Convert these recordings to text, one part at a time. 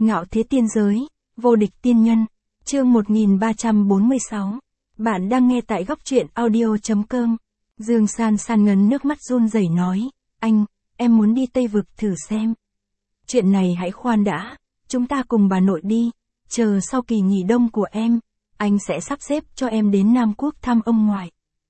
Ngạo thế tiên giới, vô địch tiên nhân, chương 1346. Bạn đang nghe tại góc truyện audio.com. Dương San San ngấn nước mắt run rẩy nói, anh, em muốn đi Tây Vực thử xem. Chuyện này hãy khoan đã, chúng ta cùng bà nội đi, chờ sau kỳ nghỉ đông của em, anh sẽ sắp xếp cho em đến Nam Quốc thăm ông ngoại.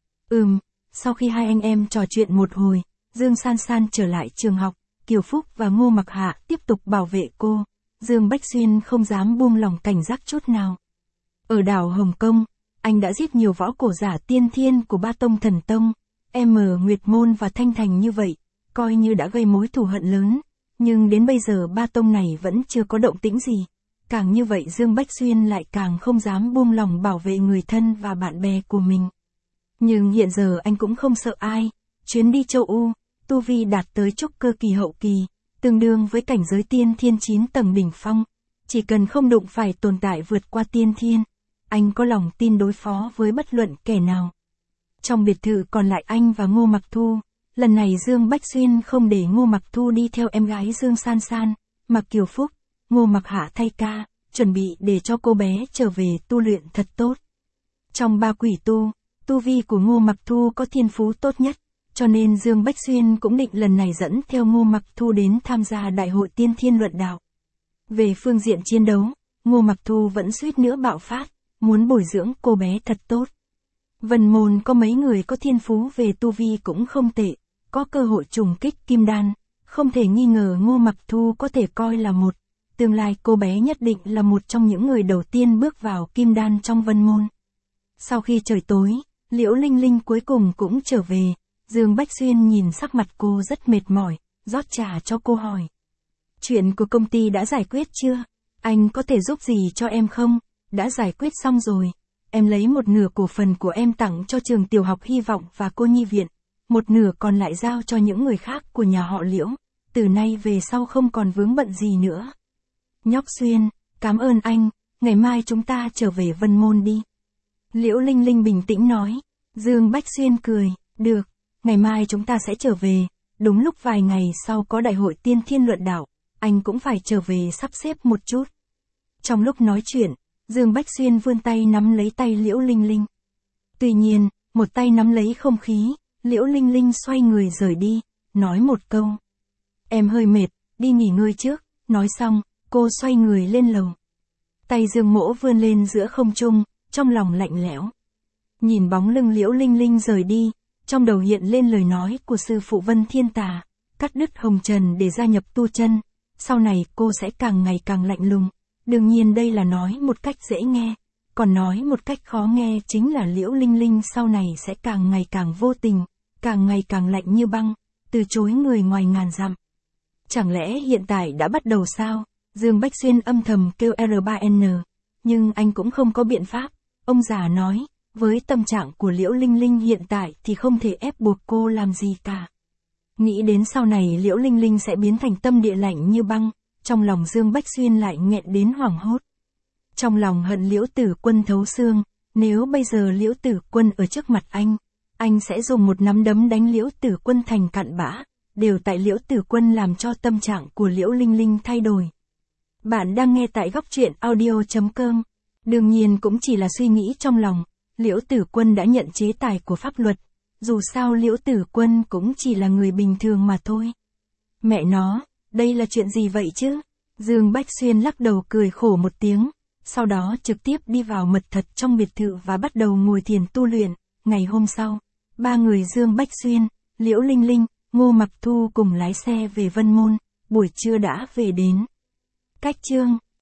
Sau khi hai anh em trò chuyện một hồi, Dương San San trở lại trường học, Kiều Phúc và Ngô Mặc Hạ tiếp tục bảo vệ cô. Dương Bách Xuyên không dám buông lỏng cảnh giác chút nào. Ở đảo Hồng Kông, anh đã giết nhiều võ cổ giả tiên thiên của ba tông thần tông, Nguyệt Môn và Thanh Thành như vậy, coi như đã gây mối thù hận lớn. Nhưng đến bây giờ ba tông này vẫn chưa có động tĩnh gì. Càng như vậy Dương Bách Xuyên lại càng không dám buông lỏng bảo vệ người thân và bạn bè của mình. Nhưng hiện giờ anh cũng không sợ ai. Chuyến đi châu U, tu vi đạt tới trúc cơ kỳ hậu kỳ, tương đương với cảnh giới tiên thiên 9 tầng đỉnh phong. Chỉ cần không đụng phải tồn tại vượt qua tiên thiên, anh có lòng tin đối phó với bất luận kẻ nào. Trong biệt thự còn lại anh và Ngô Mặc Thu, lần này Dương Bách Xuyên không để Ngô Mặc Thu đi theo em gái Dương San San, mà Kiều Phúc, Ngô Mặc Hạ thay ca, chuẩn bị để cho cô bé trở về tu luyện thật tốt. Trong ba quỷ tu vi của Ngô Mặc Thu có thiên phú tốt nhất, cho nên Dương Bách Xuyên cũng định lần này dẫn theo Ngô Mặc Thu đến tham gia đại hội tiên thiên luận đạo. Về phương diện chiến đấu, Ngô Mặc Thu vẫn suýt nữa bạo phát, muốn bồi dưỡng cô bé thật tốt. Vân Môn có mấy người có thiên phú về tu vi cũng không tệ, có cơ hội trùng kích kim đan, không thể nghi ngờ Ngô Mặc Thu có thể coi là tương lai cô bé nhất định là một trong những người đầu tiên bước vào kim đan trong Vân Môn. Sau khi trời tối, Liễu Linh Linh cuối cùng cũng trở về, Dương Bách Xuyên nhìn sắc mặt cô rất mệt mỏi, rót trà cho cô hỏi. Chuyện của công ty đã giải quyết chưa? Anh có thể giúp gì cho em không? Đã giải quyết xong rồi. Em lấy một nửa cổ phần của em tặng cho trường tiểu học Hy vọng và cô nhi viện. Một nửa còn lại giao cho những người khác của nhà họ Liễu. Từ nay về sau không còn vướng bận gì nữa. Nhóc Xuyên, cảm ơn anh, ngày mai chúng ta trở về Vân Môn đi. Liễu Linh Linh bình tĩnh nói. Dương Bách Xuyên cười, được, ngày mai chúng ta sẽ trở về. Đúng lúc vài ngày sau có đại hội tiên thiên luận đạo, anh cũng phải trở về sắp xếp một chút. Trong lúc nói chuyện, Dương Bách Xuyên vươn tay nắm lấy tay Liễu Linh Linh. Tuy nhiên, một tay nắm lấy không khí, Liễu Linh Linh xoay người rời đi, nói một câu. Em hơi mệt, đi nghỉ ngơi trước, nói xong, cô xoay người lên lầu. Tay Dương Mỗ vươn lên giữa không trung, trong lòng lạnh lẽo. Nhìn bóng lưng Liễu Linh Linh rời đi, trong đầu hiện lên lời nói của sư phụ Vân Thiên Tà, cắt đứt hồng trần để gia nhập tu chân, sau này cô sẽ càng ngày càng lạnh lùng. Đương nhiên đây là nói một cách dễ nghe, còn nói một cách khó nghe chính là Liễu Linh Linh sau này sẽ càng ngày càng vô tình, càng ngày càng lạnh như băng, từ chối người ngoài ngàn dặm. Chẳng lẽ hiện tại đã bắt đầu sao? Dương Bách Xuyên âm thầm kêu R3N, nhưng anh cũng không có biện pháp. Ông già nói, với tâm trạng của Liễu Linh Linh hiện tại thì không thể ép buộc cô làm gì cả. Nghĩ đến sau này Liễu Linh Linh sẽ biến thành tâm địa lạnh như băng, trong lòng Dương Bách Xuyên lại nghẹn đến hoảng hốt. Trong lòng hận Liễu Tử Quân thấu xương, nếu bây giờ Liễu Tử Quân ở trước mặt anh sẽ dùng một nắm đấm đánh Liễu Tử Quân thành cặn bã, đều tại Liễu Tử Quân làm cho tâm trạng của Liễu Linh Linh thay đổi. Bạn đang nghe tại góc truyện audio.com. Đương nhiên cũng chỉ là suy nghĩ trong lòng, Liễu Tử Quân đã nhận chế tài của pháp luật, dù sao Liễu Tử Quân cũng chỉ là người bình thường mà thôi. Mẹ nó, đây là chuyện gì vậy chứ? Dương Bách Xuyên lắc đầu cười khổ một tiếng, sau đó trực tiếp đi vào mật thất trong biệt thự và bắt đầu ngồi thiền tu luyện. Ngày hôm sau, ba người Dương Bách Xuyên, Liễu Linh Linh, Ngô Mặc Thu cùng lái xe về Vân Môn, buổi trưa đã về đến. Cách chương